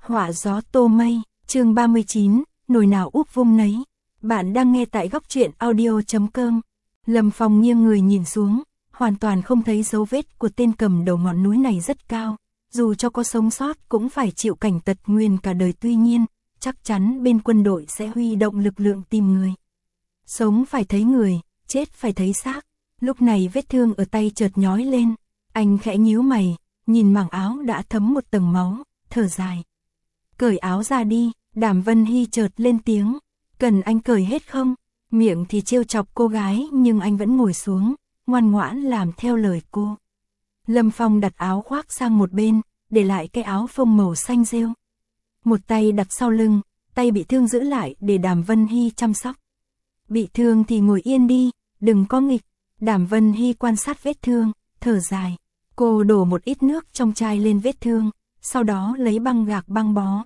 Họa gió tô mây, chương 39, nồi nào úp vung nấy. Bạn đang nghe tại góc truyện audio.com. Lâm Phong nghiêng người nhìn xuống, hoàn toàn không thấy dấu vết của tên cầm đầu ngọn núi này rất cao. Dù cho có sống sót cũng phải chịu cảnh tật nguyền cả đời, tuy nhiên, chắc chắn bên quân đội sẽ huy động lực lượng tìm người. Sống phải thấy người, chết phải thấy xác. Lúc này vết thương ở tay chợt nhói lên, anh khẽ nhíu mày, nhìn mảng áo đã thấm một tầng máu, thở dài. Cởi áo ra đi, Đàm Vân Hy chợt lên tiếng, cần anh cởi hết không? Miệng thì trêu chọc cô gái nhưng anh vẫn ngồi xuống, ngoan ngoãn làm theo lời cô. Lâm Phong đặt áo khoác sang một bên, để lại cái áo phông màu xanh rêu. Một tay đặt sau lưng, tay bị thương giữ lại để Đàm Vân Hy chăm sóc. Bị thương thì ngồi yên đi, đừng có nghịch. Đàm Vân Hy quan sát vết thương, thở dài. Cô đổ một ít nước trong chai lên vết thương, sau đó lấy băng gạc băng bó.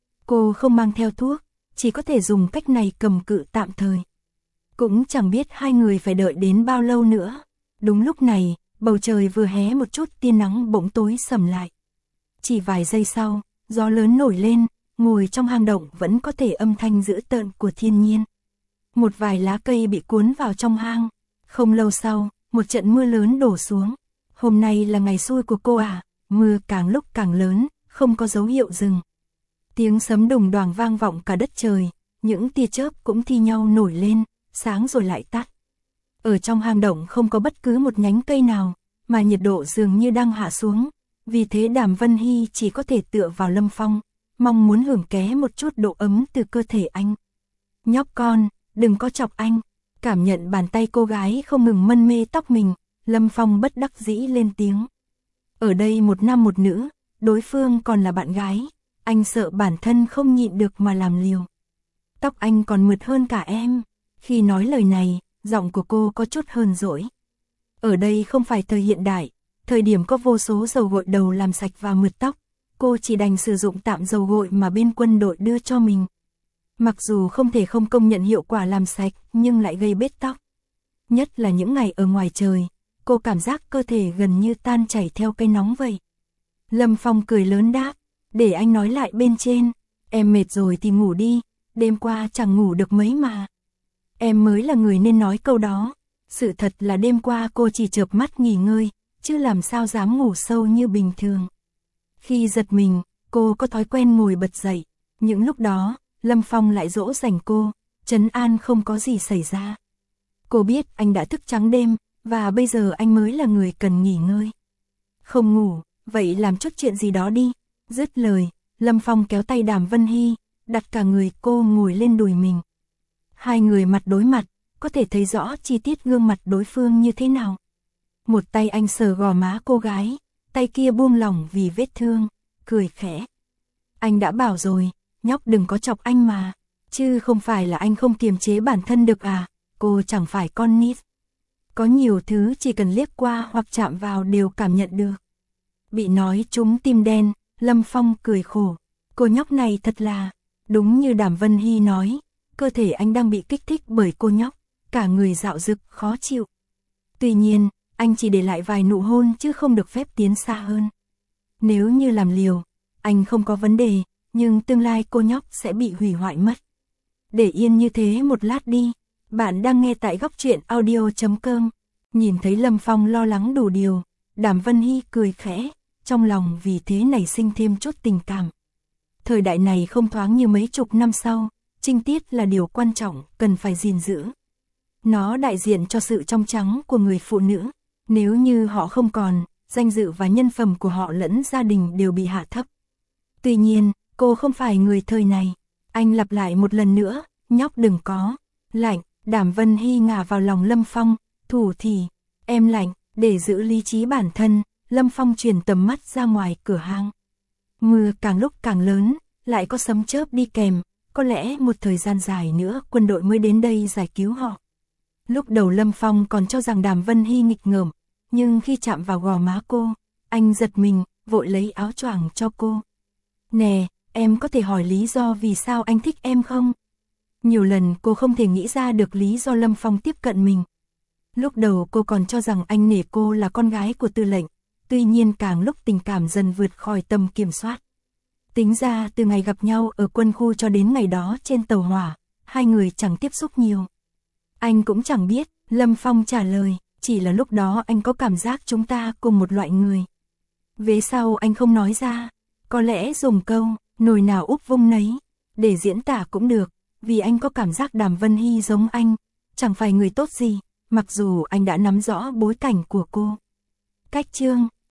Cô không mang theo thuốc, chỉ có thể dùng cách này cầm cự tạm thời. Cũng chẳng biết hai người phải đợi đến bao lâu nữa. Đúng lúc này, bầu trời vừa hé một chút tia nắng bỗng tối sầm lại. Chỉ vài giây sau, gió lớn nổi lên, ngồi trong hang động vẫn có thể âm thanh dữ tợn của thiên nhiên. Một vài lá cây bị cuốn vào trong hang. Không lâu sau, một trận mưa lớn đổ xuống. Hôm nay là ngày xui của cô à, mưa càng lúc càng lớn, không có dấu hiệu dừng. Tiếng sấm đùng đoàng vang vọng cả đất trời, những tia chớp cũng thi nhau nổi lên, sáng rồi lại tắt. Ở trong hang động không có bất cứ một nhánh cây nào, mà nhiệt độ dường như đang hạ xuống, vì thế Đàm Vân Hy chỉ có thể tựa vào Lâm Phong, mong muốn hưởng ké một chút độ ấm từ cơ thể anh. Nhóc con, đừng có chọc anh. Cảm nhận bàn tay cô gái không ngừng mân mê tóc mình, Lâm Phong bất đắc dĩ lên tiếng. Ở đây một nam một nữ, đối phương còn là bạn gái, anh sợ bản thân không nhịn được mà làm liều. Tóc anh còn mượt hơn cả em. Khi nói lời này, giọng của cô có chút hờn dỗi. Ở đây không phải thời hiện đại, thời điểm có vô số dầu gội đầu làm sạch và mượt tóc, cô chỉ đành sử dụng tạm dầu gội mà bên quân đội đưa cho mình. Mặc dù không thể không công nhận hiệu quả làm sạch nhưng lại gây bết tóc. Nhất là những ngày ở ngoài trời, cô cảm giác cơ thể gần như tan chảy theo cây nóng vậy. Lâm Phong cười lớn đáp, để anh nói lại bên trên, em mệt rồi thì ngủ đi, đêm qua chẳng ngủ được mấy mà. Em mới là người nên nói câu đó, sự thật là đêm qua cô chỉ chợp mắt nghỉ ngơi, chứ làm sao dám ngủ sâu như bình thường. Khi giật mình, cô có thói quen ngồi bật dậy, những lúc đó, Lâm Phong lại dỗ dành cô, trấn an không có gì xảy ra. Cô biết anh đã thức trắng đêm, và bây giờ anh mới là người cần nghỉ ngơi. Không ngủ, vậy làm chút chuyện gì đó đi. Dứt lời, Lâm Phong kéo tay Đàm Vân Hy, đặt cả người cô ngồi lên đùi mình. Hai người mặt đối mặt, có thể thấy rõ chi tiết gương mặt đối phương như thế nào. Một tay anh sờ gò má cô gái, tay kia buông lỏng vì vết thương, cười khẽ. Anh đã bảo rồi, nhóc đừng có chọc anh mà, chứ không phải là anh không kiềm chế bản thân được à, cô chẳng phải con nít. Có nhiều thứ chỉ cần liếc qua hoặc chạm vào đều cảm nhận được. Bị nói trúng tim đen, Lâm Phong cười khổ, cô nhóc này thật là, đúng như Đàm Vân Hy nói, cơ thể anh đang bị kích thích bởi cô nhóc, cả người dạo dực, khó chịu. Tuy nhiên, anh chỉ để lại vài nụ hôn chứ không được phép tiến xa hơn. Nếu như làm liều, anh không có vấn đề, nhưng tương lai cô nhóc sẽ bị hủy hoại mất. Để yên như thế một lát đi. Bạn đang nghe tại góc truyện audio.com. Nhìn thấy Lâm Phong lo lắng đủ điều, Đàm Vân Hy cười khẽ, trong lòng vì thế nảy sinh thêm chút tình cảm. Thời đại này không thoáng như mấy chục năm sau, trinh tiết là điều quan trọng, cần phải gìn giữ. Nó đại diện cho sự trong trắng của người phụ nữ, nếu như họ không còn, danh dự và nhân phẩm của họ lẫn gia đình đều bị hạ thấp. Tuy nhiên, cô không phải người thời này. Anh lặp lại một lần nữa, nhóc đừng có lạnh. Đàm Vân Hy ngả vào lòng Lâm Phong, thủ thì, em lạnh. Để giữ lý trí bản thân, Lâm Phong chuyển tầm mắt ra ngoài cửa hang. Mưa càng lúc càng lớn, lại có sấm chớp đi kèm, có lẽ một thời gian dài nữa quân đội mới đến đây giải cứu họ. Lúc đầu Lâm Phong còn cho rằng Đàm Vân Hy nghịch ngợm, nhưng khi chạm vào gò má cô, anh giật mình, vội lấy áo choàng cho cô. Nè, em có thể hỏi lý do vì sao anh thích em không? Nhiều lần cô không thể nghĩ ra được lý do Lâm Phong tiếp cận mình. Lúc đầu cô còn cho rằng anh nể cô là con gái của tư lệnh, tuy nhiên càng lúc tình cảm dần vượt khỏi tầm kiểm soát. Tính ra từ ngày gặp nhau ở quân khu cho đến ngày đó trên tàu hỏa, hai người chẳng tiếp xúc nhiều. Anh cũng chẳng biết, Lâm Phong trả lời, chỉ là lúc đó anh có cảm giác chúng ta cùng một loại người. Về sau anh không nói ra, có lẽ dùng câu, nồi nào úp vung nấy, để diễn tả cũng được, vì anh có cảm giác Đàm Vân Hy giống anh, chẳng phải người tốt gì, mặc dù anh đã nắm rõ bối cảnh của cô. Cách chương